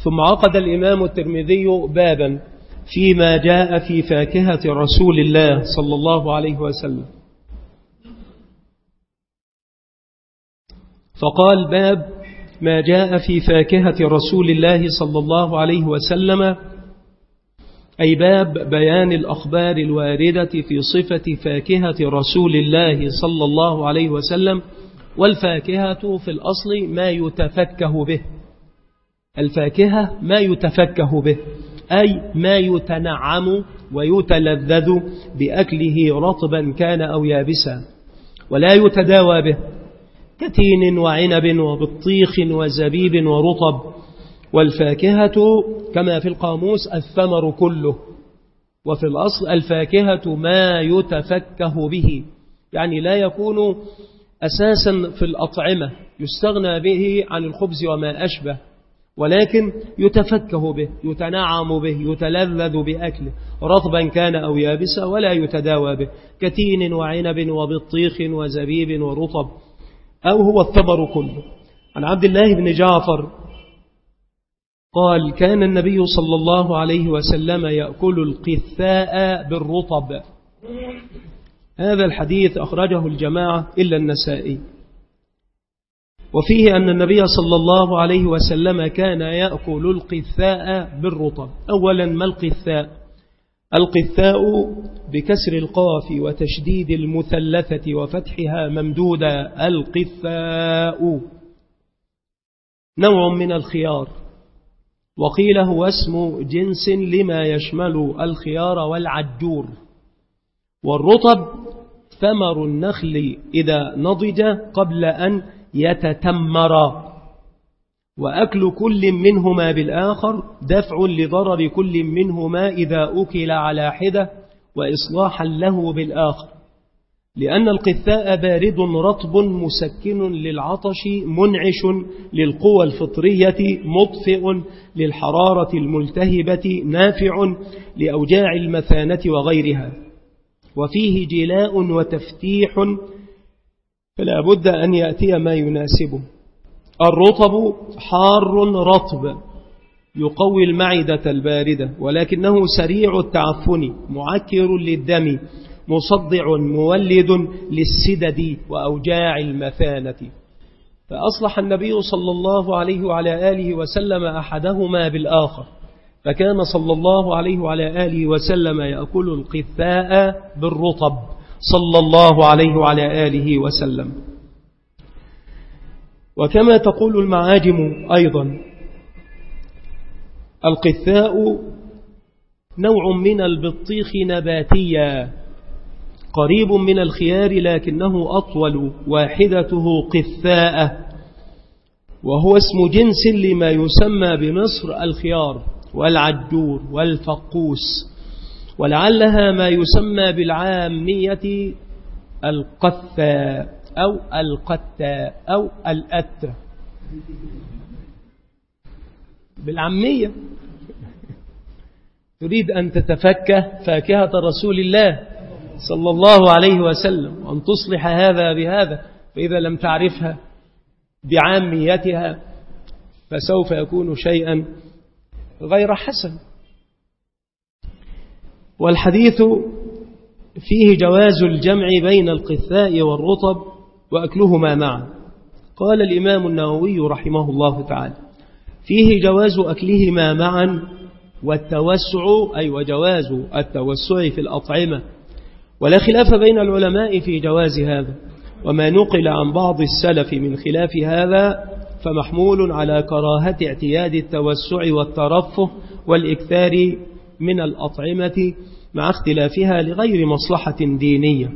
ثم عقد الإمام الترمذي بابا فيما جاء في فاكهة رسول الله صلى الله عليه وسلم، فقال: باب ما جاء في فاكهة رسول الله صلى الله عليه وسلم، أي باب بيان الأخبار الواردة في صفة فاكهة رسول الله صلى الله عليه وسلم. والفاكهة في الأصل ما يتفكه به، الفاكهة ما يتفكه به، أي ما يتنعم ويتلذذ بأكله رطبا كان أو يابسا، ولا يتداوى به، كتين وعنب وبطيخ وزبيب ورطب. والفاكهة كما في القاموس الثمر كله، وفي الأصل الفاكهة ما يتفكه به، يعني لا يكون أساسا في الأطعمة يستغنى به عن الخبز وما أشبه، ولكن يتفكه به، يتنعم به، يتلذذ بأكله رطبا كان أو يابسا، ولا يتداوى به، كتين وعنب وبطيخ وزبيب ورطب، أو هو الثمر كله. عن عبد الله بن جعفر قال: كان النبي صلى الله عليه وسلم يأكل القثاء بالرطب. هذا الحديث أخرجه الجماعة إلا النسائي، وفيه أن النبي صلى الله عليه وسلم كان يأكل القثاء بالرطب. أولا، ما القثاء؟ القثاء بكسر القاف وتشديد المثلثة وفتحها ممدودة، القثاء نوع من الخيار، وقيل هو اسم جنس لما يشمل الخيار والعجور. والرطب ثمر النخل إذا نضج قبل أن يتتمر، وأكل كل منهما بالآخر دفع لضرر كل منهما إذا أكل على حدة، وإصلاحا له بالآخر، لأن القثاء بارد رطب مسكن للعطش منعش للقوى الفطرية مطفئ للحرارة الملتهبة نافع لأوجاع المثانة وغيرها، وفيه جلاء وتفتيح، فلا بد أن يأتي ما يناسبه. الرطب حار رطب يقوي المعدة الباردة، ولكنه سريع التعفن معكر للدم مصدع مولد للسدد وأوجاع المثانة. فأصلح النبي صلى الله عليه وعلى آله وسلم أحدهما بالآخر، فكان صلى الله عليه وعلى آله وسلم يأكل القثاء بالرطب صلى الله عليه وعلى آله وسلم. وكما تقول المعاجم أيضا، القثاء نوع من البطيخ نباتيا قريب من الخيار، لكنه أطول، واحدته قثاء، وهو اسم جنس لما يسمى بمصر الخيار والعجور والفقوس، ولعلها ما يسمى بالعامية القثاء أو القتاء أو الأتة بالعامية. تريد أن تتفكه فاكهة رسول الله صلى الله عليه وسلم، وأن تصلح هذا بهذا، فإذا لم تعرفها بعاميتها فسوف يكون شيئا غير حسن. والحديث فيه جواز الجمع بين القثاء والرطب وأكلهما معا. قال الإمام النووي رحمه الله تعالى: فيه جواز أكلهما معا والتوسع، أي وجواز التوسع في الأطعمة، ولا خلاف بين العلماء في جواز هذا، وما نقل عن بعض السلف من خلاف هذا فمحمول على كراهة اعتياد التوسع والترفه والإكثار من الأطعمة مع اختلافها لغير مصلحة دينية.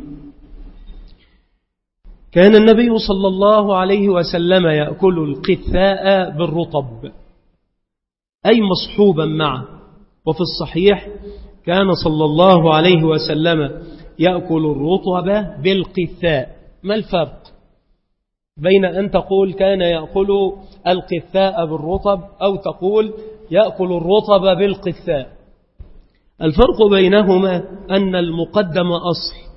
كان النبي صلى الله عليه وسلم يأكل القثاء بالرطب، أي مصحوبا معه. وفي الصحيح كان صلى الله عليه وسلم يأكل الرطب بالقثاء. ما الفرق بين أن تقول كان يأكل القثاء بالرطب أو تقول يأكل الرطب بالقثاء؟ الفرق بينهما أن المقدم أصل،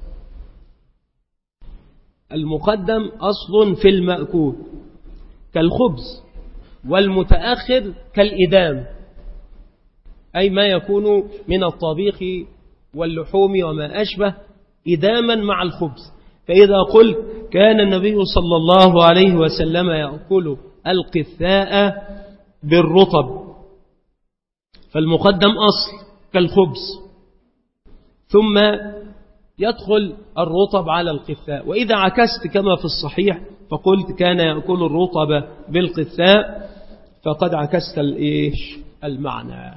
المقدم أصل في المأكول كالخبز، والمتأخر كالإدام، أي ما يكون من الطبيخ واللحوم وما أشبه إداما مع الخبز. فإذا قلت كان النبي صلى الله عليه وسلم يأكل القثاء بالرطب، فالمقدم أصل كالخبز، ثم يدخل الرطب على القثاء. وإذا عكست كما في الصحيح فقلت كان يأكل الرطب بالقثاء، فقد عكست المعنى.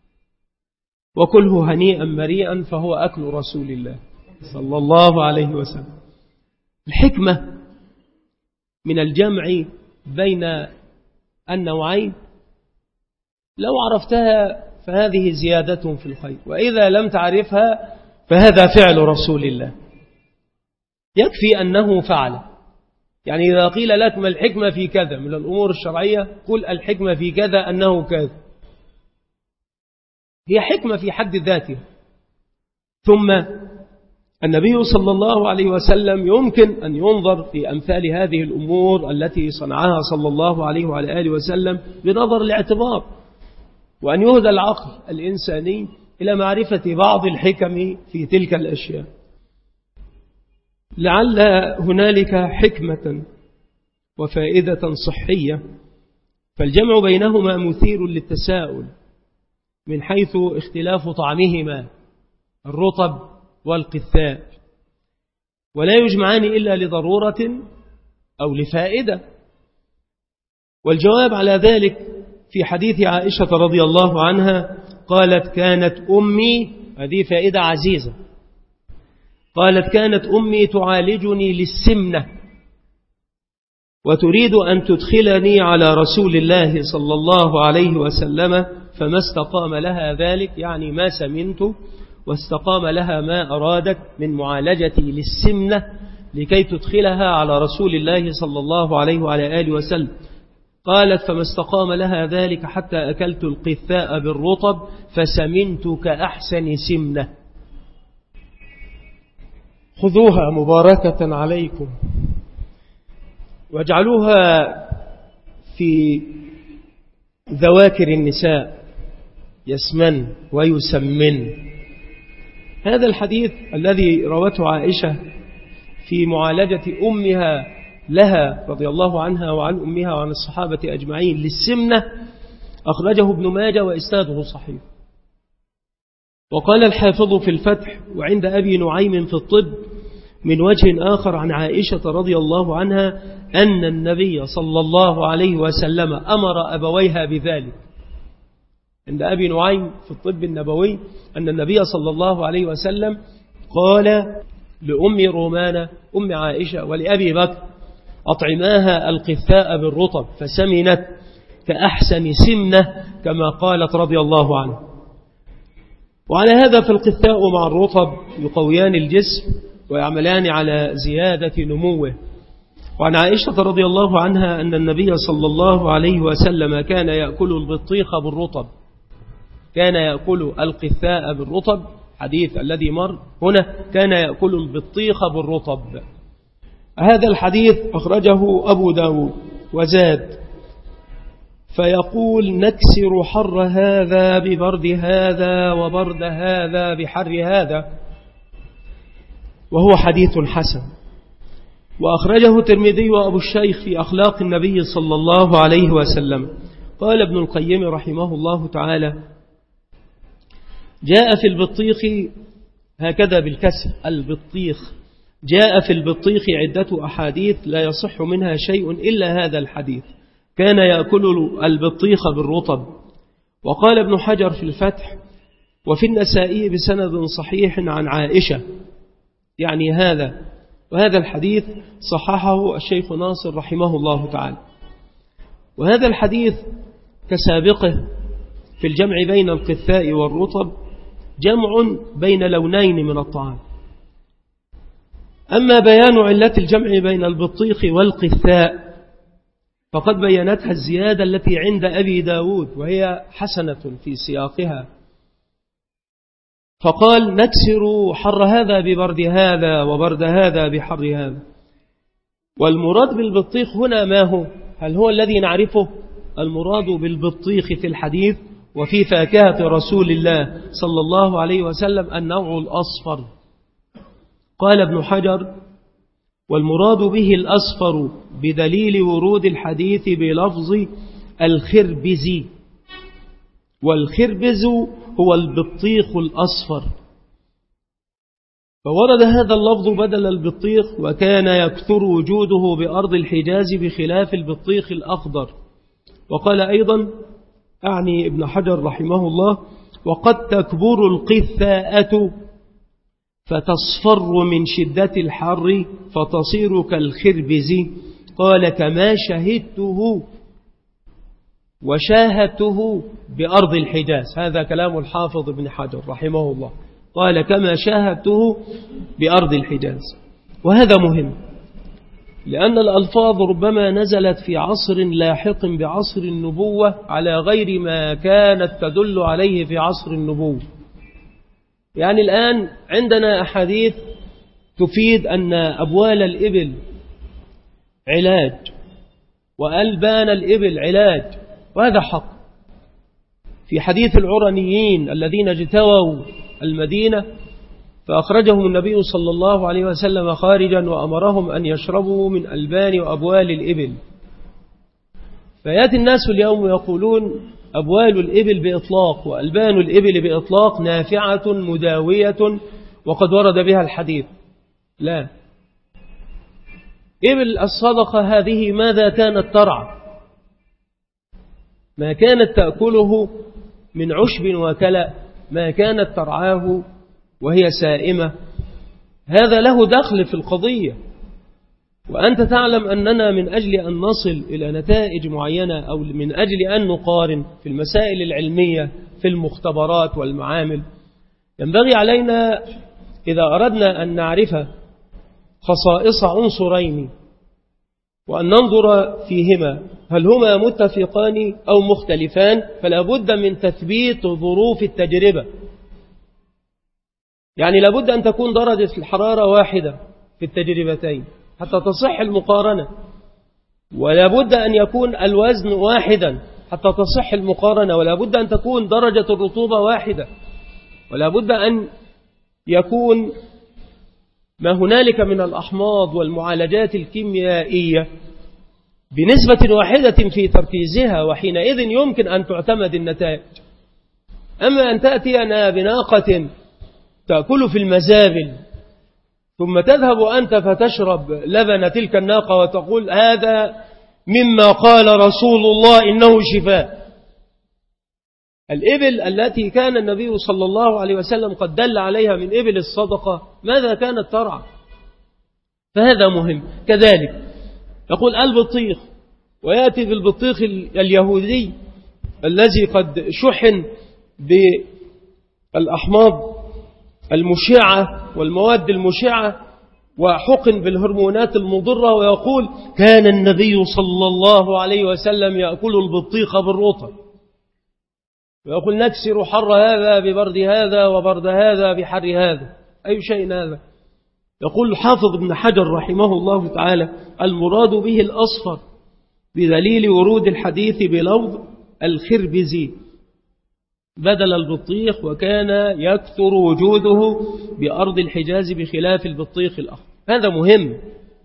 وكله هنيئا مريئا فهو أكل رسول الله صلى الله عليه وسلم. الحكمة من الجمع بين النوعين لو عرفتها فهذه زيادة في الخير، وإذا لم تعرفها فهذا فعل رسول الله، يكفي أنه فعل. يعني إذا قيل لك ما الحكمة في كذا من الأمور الشرعية، قل الحكمة في كذا أنه كذا، هي حكمة في حد ذاتها. ثم النبي صلى الله عليه وسلم يمكن أن ينظر في أمثال هذه الأمور التي صنعها صلى الله عليه وعلى آله وسلم بنظر الاعتبار، وأن يهدى العقل الإنساني إلى معرفة بعض الحكم في تلك الأشياء. لعل هنالك حكمة وفائدة صحية، فالجمع بينهما مثير للتساؤل من حيث اختلاف طعمهما الرطب والقثاء، ولا يجمعان إلا لضرورة أو لفائدة. والجواب على ذلك في حديث عائشة رضي الله عنها قالت كانت أمي، هذه فائدة عزيزة، قالت كانت أمي تعالجني للسمنة وتريد أن تدخلني على رسول الله صلى الله عليه وسلم، فما استقام لها ذلك، يعني ما سمنت، واستقام لها ما أرادت من معالجتي للسمنة لكي تدخلها على رسول الله صلى الله عليه وعلى آله وسلم. قالت فما استقام لها ذلك حتى أكلت القثاء بالرطب فسمنت كأحسن سمنة. خذوها مباركة عليكم واجعلوها في ذواكر النساء يسمن ويسمن. هذا الحديث الذي روته عائشة في معالجة أمها لها رضي الله عنها وعن أمها وعن الصحابة أجمعين للسمنة أخرجه ابن ماجه وإسناده صحيح. وقال الحافظ في الفتح وعند أبي نعيم في الطب من وجه آخر عن عائشة رضي الله عنها أن النبي صلى الله عليه وسلم أمر أبويها بذلك. عند أبي نعيم في الطب النبوي أن النبي صلى الله عليه وسلم قال لأم رومانة أم عائشة ولأبي بكر أطعماها القثاء بالرطب فسمنت كأحسن سمنة كما قالت رضي الله عنه. وعلى هذا فالقثاء مع الرطب يقويان الجسم ويعملان على زيادة نموه. وعن عائشة رضي الله عنها أن النبي صلى الله عليه وسلم كان يأكل البطيخ بالرطب، كان يأكل القثاء بالرطب، حديث الذي مر هنا كان يأكل البطيخ بالرطب. هذا الحديث أخرجه أبو داود وزاد فيقول نكسر حر هذا ببرد هذا وبرد هذا بحر هذا، وهو حديث حسن. وأخرجه الترمذي وأبو الشيخ في أخلاق النبي صلى الله عليه وسلم. قال ابن القيم رحمه الله تعالى جاء في البطيخ هكذا بالكسر البطيخ، جاء في البطيخ عدة أحاديث لا يصح منها شيء إلا هذا الحديث، كان يأكل البطيخ بالرطب. وقال ابن حجر في الفتح وفي النسائي بسند صحيح عن عائشة، يعني هذا، وهذا الحديث صححه الشيخ ناصر رحمه الله تعالى. وهذا الحديث كسابقه في الجمع بين القثاء والرطب جمع بين لونين من الطعام. أما بيان علة الجمع بين البطيخ والقثاء فقد بينتها الزيادة التي عند أبي داود وهي حسنة في سياقها، فقال نكسر حر هذا ببرد هذا وبرد هذا بحر هذا. والمراد بالبطيخ هنا ما هو؟ هل هو الذي نعرفه المراد بالبطيخ في الحديث وفي فاكهة رسول الله صلى الله عليه وسلم النوع الأصفر. قال ابن حجر: والمراد به الأصفر بدليل ورود الحديث بلفظ الخربز، والخربز هو البطيخ الأصفر، فورد هذا اللفظ بدل البطيخ، وكان يكثر وجوده بأرض الحجاز بخلاف البطيخ الأخضر. وقال أيضا أعني ابن حجر رحمه الله: وقد تكبر القثاءة فتصفر من شدة الحر فتصير كالخربز. قال: كما شهدته وشاهدته بأرض الحجاز. هذا كلام الحافظ ابن حجر رحمه الله، قال: كما شاهدته بأرض الحجاز. وهذا مهم، لأن الألفاظ ربما نزلت في عصر لاحق بعصر النبوة على غير ما كانت تدل عليه في عصر النبوة. يعني الآن عندنا أحاديث تفيد أن أبوال الإبل علاج وألبان الإبل علاج، وهذا حق. في حديث العرنيين الذين اجتووا المدينة فأخرجهم النبي صلى الله عليه وسلم خارجا وأمرهم أن يشربوا من ألبان وأبوال الإبل. فيأتي الناس اليوم يقولون أبوال الإبل بإطلاق وألبان الإبل بإطلاق نافعة مداوية وقد ورد بها الحديث. لا، إبل الصدقة هذه ماذا كانت ترعى؟ ما كانت تأكله من عشب وكلأ، ما كانت ترعاه وهي سائمة. هذا له دخل في القضية، وأنت تعلم أننا من أجل أن نصل إلى نتائج معينة أو من أجل أن نقارن في المسائل العلمية في المختبرات والمعامل، ينبغي علينا إذا أردنا أن نعرف خصائص عنصرين وأن ننظر فيهما هل هما متفقان أو مختلفان، فلا بد من تثبيت ظروف التجربة. يعني لابد أن تكون درجة الحرارة واحدة في التجربتين حتى تصح المقارنة، ولا بد أن يكون الوزن واحدا حتى تصح المقارنة، ولا بد أن تكون درجة الرطوبة واحدة، ولا بد أن يكون ما هنالك من الأحماض والمعالجات الكيميائية بنسبة واحدة في تركيزها، وحينئذ يمكن أن تعتمد النتائج. أما أن تأتينا بناقة تأكل في المزابل ثم تذهب أنت فتشرب لبن تلك الناقة وتقول هذا مما قال رسول الله إنه شفاء. الإبل التي كان النبي صلى الله عليه وسلم قد دل عليها من إبل الصدقة ماذا كانت ترعى؟ فهذا مهم. كذلك يقول البطيخ، ويأتي بالبطيخ اليهودي الذي قد شحن بالأحماض المشعة والمواد المشعة وحقن بالهرمونات المضرة، ويقول كان النبي صلى الله عليه وسلم يأكل البطيخ بالرطب، ويقول نكسر حر هذا ببرد هذا وبرد هذا بحر هذا. أي شيء هذا؟ يقول الحافظ ابن حجر رحمه الله تعالى المراد به الأصفر بدليل ورود الحديث بلفظ الخربزي بدل البطيخ، وكان يكثر وجوده بأرض الحجاز بخلاف البطيخ الأخضر. هذا مهم.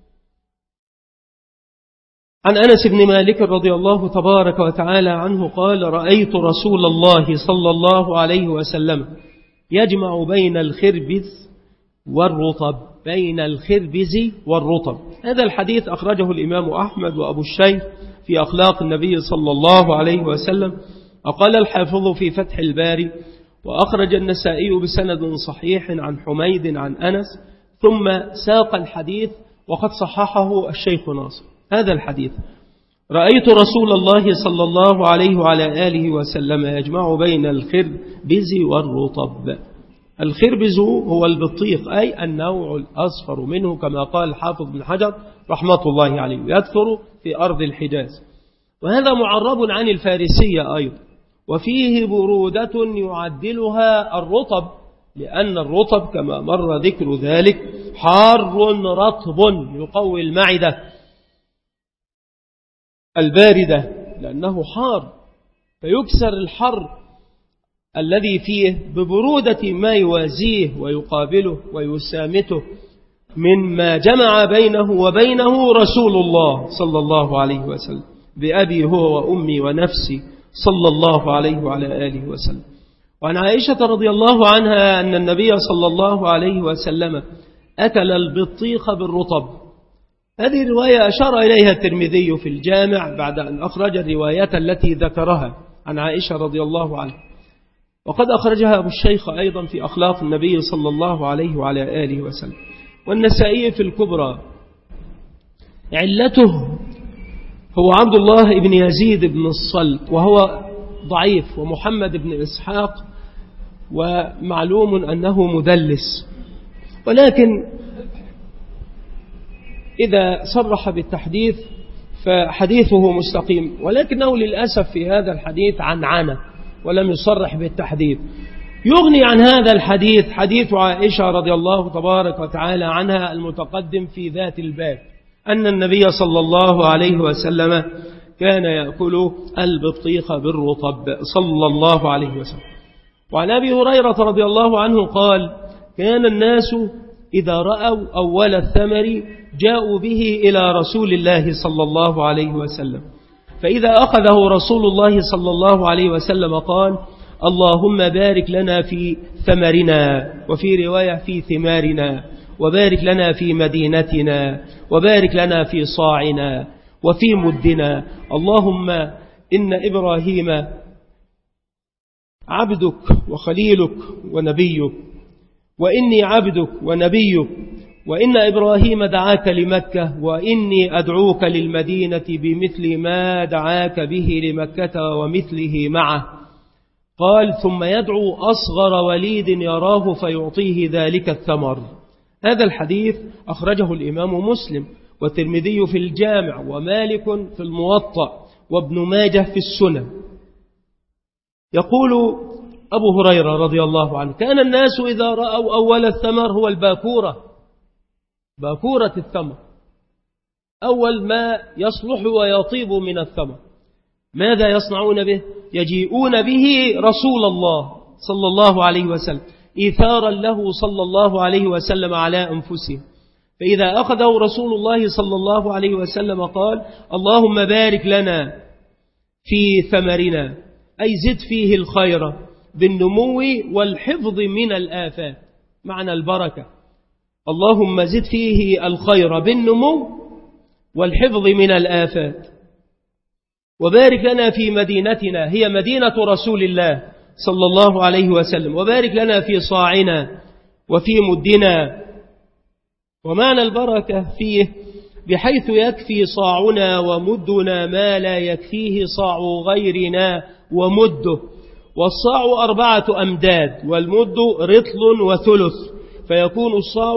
عن أنس بن مالك رضي الله تبارك وتعالى عنه قال رأيت رسول الله صلى الله عليه وسلم يجمع بين الخربز والرطب، بين الخربز والرطب. هذا الحديث أخرجه الإمام أحمد وأبو الشيخ في أخلاق النبي صلى الله عليه وسلم. وقال الحافظ في فتح الباري وأخرج النسائي بسند صحيح عن حميد عن أنس، ثم ساق الحديث وقد صححه الشيخ ناصر. هذا الحديث رأيت رسول الله صلى الله عليه وعلى آله وسلم يجمع بين الخربز والرطب. الخربز هو البطيخ أي النوع الأصفر منه كما قال الحافظ بن حجر رحمة الله عليه، يكثر في أرض الحجاز. وهذا معرب عن الفارسية أيضا، وفيه برودة يعدلها الرطب، لأن الرطب كما مر ذكر ذلك حار رطب يقوي المعدة الباردة لأنه حار، فيكسر الحر الذي فيه ببرودة ما يوازيه ويقابله ويسامته مما جمع بينه وبينه رسول الله صلى الله عليه وسلم بأبي هو وأمي ونفسي صلى الله عليه وعلى آله وسلم. وعن عائشة رضي الله عنها أن النبي صلى الله عليه وسلم أكل البطيخ بالرطب. هذه الرواية أشار إليها الترمذي في الجامع بعد أن أخرج الرواية التي ذكرها عن عائشة رضي الله عنها، وقد أخرجها أبو الشيخ أيضا في أخلاق النبي صلى الله عليه وعلى آله وسلم، والنسائي في الكبرى. علته هو عبد الله بن يزيد بن الصلت وهو ضعيف، ومحمد بن إسحاق ومعلوم أنه مدلس، ولكن إذا صرح بالتحديث فحديثه مستقيم، ولكنه للأسف في هذا الحديث عنعنة ولم يصرح بالتحديث. يغني عن هذا الحديث حديث عائشة رضي الله تبارك وتعالى عنها المتقدم في ذات الباب، أن النبي صلى الله عليه وسلم كان يأكل البطيخ بالرطب صلى الله عليه وسلم. وعن أبي هريرة رضي الله عنه قال: كان الناس إذا رأوا أول الثمر جاءوا به إلى رسول الله صلى الله عليه وسلم، فإذا أخذه رسول الله صلى الله عليه وسلم قال: اللهم بارك لنا في ثمرنا، وفي رواية في ثمارنا، وبارك لنا في مدينتنا، وبارك لنا في صاعنا وفي مدنا. اللهم إن إبراهيم عبدك وخليلك ونبيك، وإني عبدك ونبيك، وإن إبراهيم دعاك لمكة، وإني أدعوك للمدينة بمثل ما دعاك به لمكة ومثله معه. قال: ثم يدعو أصغر وليد يراه فيعطيه ذلك الثمر. هذا الحديث أخرجه الإمام مسلم والترمذي في الجامع ومالك في الموطأ وابن ماجه في السنن. يقول أبو هريرة رضي الله عنه: كان الناس إذا رأوا أول الثمر، هو الباكورة، باكورة الثمر، أول ما يصلح ويطيب من الثمر، ماذا يصنعون به؟ يجيئون به رسول الله صلى الله عليه وسلم إيثارا له صلى الله عليه وسلم على أنفسهم. فإذا أخذه رسول الله صلى الله عليه وسلم قال: اللهم بارك لنا في ثمرنا، أي زد فيه الخير بالنمو والحفظ من الآفات، معنى البركة. اللهم زد فيه الخير بالنمو والحفظ من الآفات، وبارك لنا في مدينتنا، هي مدينة رسول الله صلى الله عليه وسلم، وبارك لنا في صاعنا وفي مدنا. ومعنى البركة فيه بحيث يكفي صاعنا ومدنا ما لا يكفيه صاع غيرنا ومده. والصاع 4 أمداد، والمد رطل وثلث، فيكون الصاع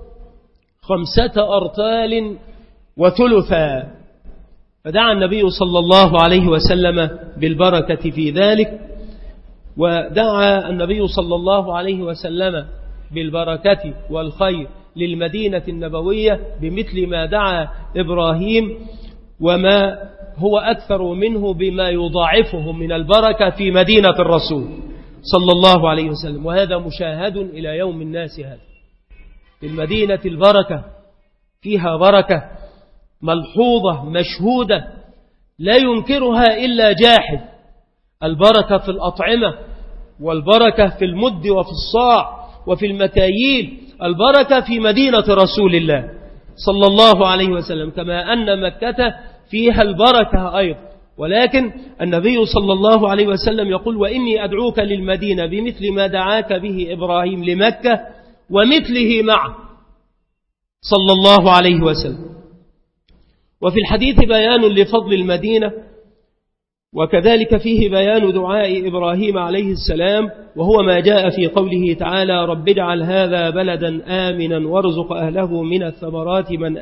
5 أرطال وثلثا. فدعا النبي صلى الله عليه وسلم بالبركة في ذلك، ودعا النبي صلى الله عليه وسلم بالبركة والخير للمدينة النبوية بمثل ما دعا إبراهيم، وما هو أكثر منه بما يضاعفه من البركة في مدينة الرسول صلى الله عليه وسلم. وهذا مشاهد إلى يوم الناس، هذا في المدينة البركة، فيها بركة ملحوظة مشهودة لا ينكرها إلا جاحد. البركة في الأطعمة، والبركة في المد وفي الصاع وفي المكاييل، البركة في مدينة رسول الله صلى الله عليه وسلم، كما أن مكة فيها البركة أيضا. ولكن النبي صلى الله عليه وسلم يقول: وإني أدعوك للمدينة بمثل ما دعاك به إبراهيم لمكة ومثله معه صلى الله عليه وسلم. وفي الحديث بيان لفضل المدينة، وكذلك فيه بيان دعاء إبراهيم عليه السلام، وهو ما جاء في قوله تعالى: رب اجعل هذا بلدا آمنا وارزق أهله من الثمرات من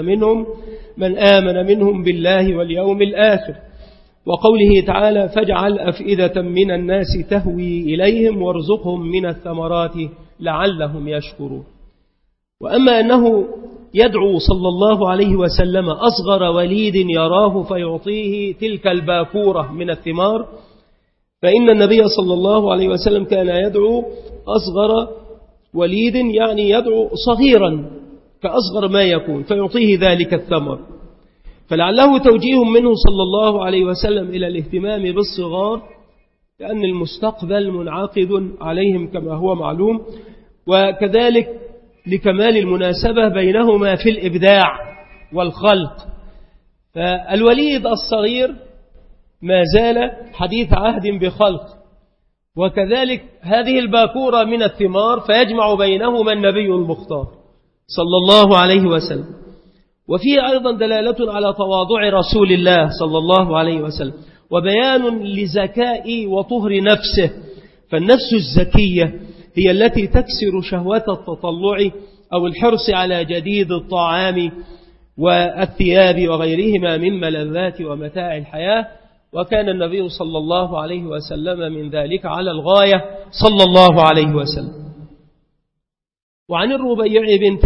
آمن منهم بالله واليوم الآخر. وقوله تعالى: فاجعل أفئدة من الناس تهوي إليهم وارزقهم من الثمرات لعلهم يشكرون. وأما أنه يدعو صلى الله عليه وسلم أصغر وليد يراه فيعطيه تلك الباكورة من الثمار، فإن النبي صلى الله عليه وسلم كان يدعو أصغر وليد، يعني يدعو صغيرا كأصغر ما يكون فيعطيه ذلك الثمر. فلعله توجيه منه صلى الله عليه وسلم إلى الاهتمام بالصغار، لأن المستقبل منعقد عليهم كما هو معلوم، وكذلك لكمال المناسبة بينهما في الإبداع والخلق. فالوليد الصغير ما زال حديث عهد بخلق، وكذلك هذه الباكورة من الثمار فيجمع بينهما النبي المختار صلى الله عليه وسلم. وفيه أيضا دلالة على تواضع رسول الله صلى الله عليه وسلم، وبيان لزكاء وطهر نفسه. فالنفس الزكية هي التي تكسر شهوة التطلع أو الحرص على جديد الطعام والثياب وغيرهما من ملذات ومتاع الحياة، وكان النبي صلى الله عليه وسلم من ذلك على الغاية صلى الله عليه وسلم. وعن الربيع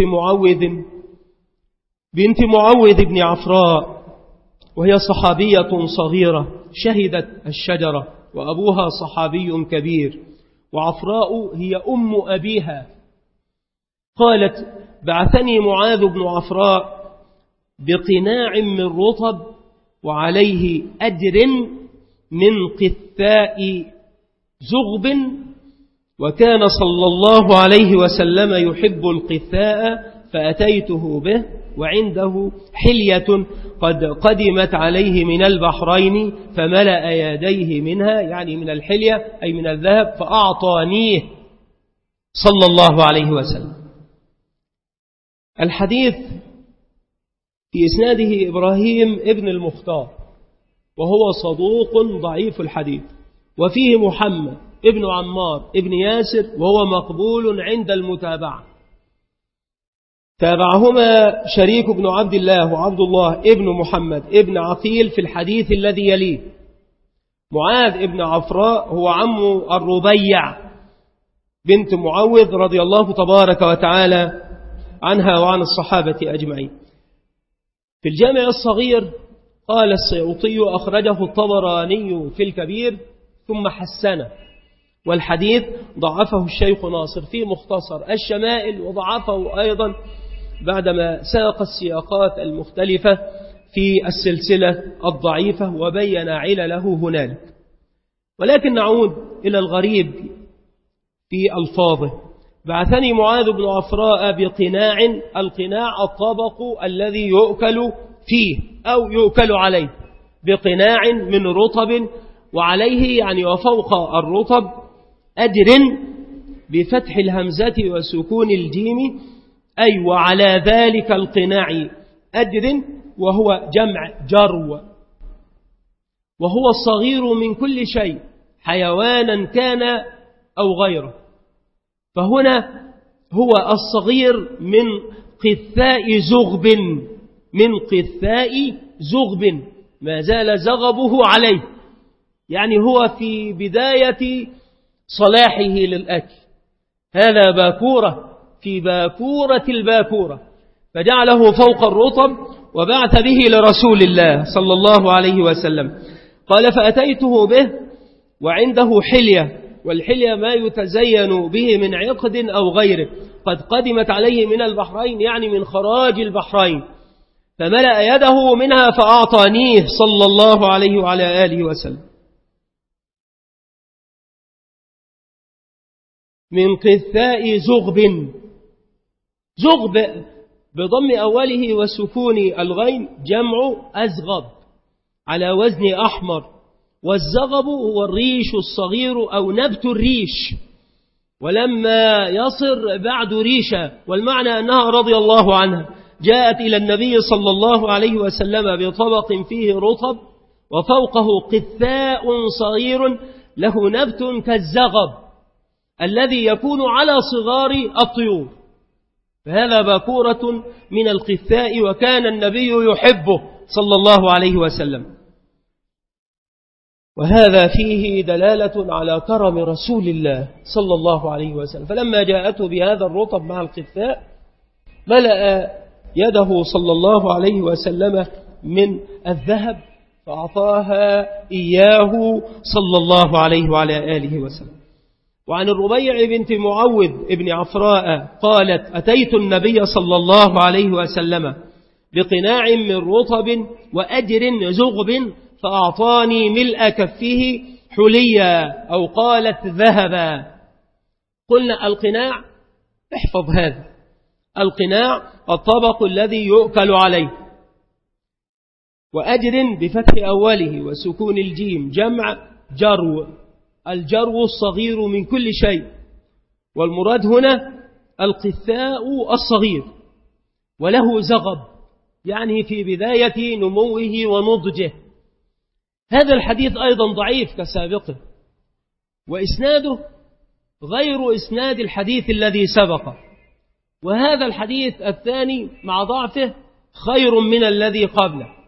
بنت معوذ بن عفراء، وهي صحابية صغيرة شهدت الشجرة، وأبوها صحابي كبير، وعفراء هي أم أبيها. قالت: بعثني معاذ بن عفراء بقناع من رطب وعليه أجر من قثاء زغب، وكان صلى الله عليه وسلم يحب القثاء، فأتيته به وعنده حلية قد قدمت عليه من البحرين، فملأ يديه منها، يعني من الحلية أي من الذهب، فأعطانيه صلى الله عليه وسلم. الحديث في إسناده إبراهيم ابن المختار، وهو صدوق ضعيف الحديث، وفيه محمد ابن عمار ابن ياسر، وهو مقبول عند المتابعة. تابعهما شريك بن عبد الله وعبد الله ابن محمد ابن عقيل في الحديث الذي يليه. معاذ ابن عفراء هو عم الربيع بنت معوذ رضي الله تبارك وتعالى عنها وعن الصحابة أجمعين. في الجامع الصغير قال السيوطي: أخرجه الطبراني في الكبير ثم حسنه، والحديث ضعفه الشيخ ناصر في مختصر الشمائل، وضعفه أيضا بعدما ساق السياقات المختلفة في السلسلة الضعيفة وبين علله هنالك. ولكن نعود إلى الغريب في ألفاظه: بعثني معاذ بن عفراء بقناع. القناع الطبق الذي يؤكل فيه أو يؤكل عليه، بقناع من رطب، وعليه يعني وفوق الرطب أجر بفتح الهمزة وسكون الجيم، أي وعلى ذلك القناع أجر، وهو جمع جرو، وهو الصغير من كل شيء حيوانا كان أو غيره. فهنا هو الصغير من قثاء زغب، من قثاء زغب، ما زال زغبه عليه، يعني هو في بداية صلاحه للأكل. هذا باكورة في باكورة الباكورة، فجعله فوق الرطب وبعث به لرسول الله صلى الله عليه وسلم. قال: فأتيته به وعنده حلية، والحلية ما يتزين به من عقد أو غيره، قد قدمت عليه من البحرين، يعني من خراج البحرين، فملأ يده منها فأعطانيه صلى الله عليه وعلى آله وسلم. من قثاء زغب، زغب بضم أوله وسكون الغين جمع أزغب على وزن أحمر، والزغب هو الريش الصغير أو نبت الريش، ولما يصر بعد ريشة، والمعنى أنها رضي الله عنها جاءت إلى النبي صلى الله عليه وسلم بطبق فيه رطب وفوقه قثاء صغير له نبت كالزغب الذي يكون على صغار الطيور، فهذا باكورة من القثاء، وكان النبي يحبه صلى الله عليه وسلم. وهذا فيه دلالة على كرم رسول الله صلى الله عليه وسلم، فلما جاءته بهذا الرطب مع القثاء ملأ يده صلى الله عليه وسلم من الذهب فأعطاها إياه صلى الله عليه وعلى آله وسلم. وعن الربيع بنت معوذ ابن عفراء قالت: أتيت النبي صلى الله عليه وسلم بقناع من رطب وأجر زغب فأعطاني ملء كفه حليا، أو قالت ذهبا. قلنا القناع، احفظ هذا، القناع الطبق الذي يؤكل عليه، وأجر بفتح أوله وسكون الجيم جمع جرو، الجرو الصغير من كل شيء، والمراد هنا القثاء الصغير، وله زغب يعني في بداية نموه ونضجه. هذا الحديث أيضا ضعيف كسابقه، وإسناده غير إسناد الحديث الذي سبقه، وهذا الحديث الثاني مع ضعفه خير من الذي قبله.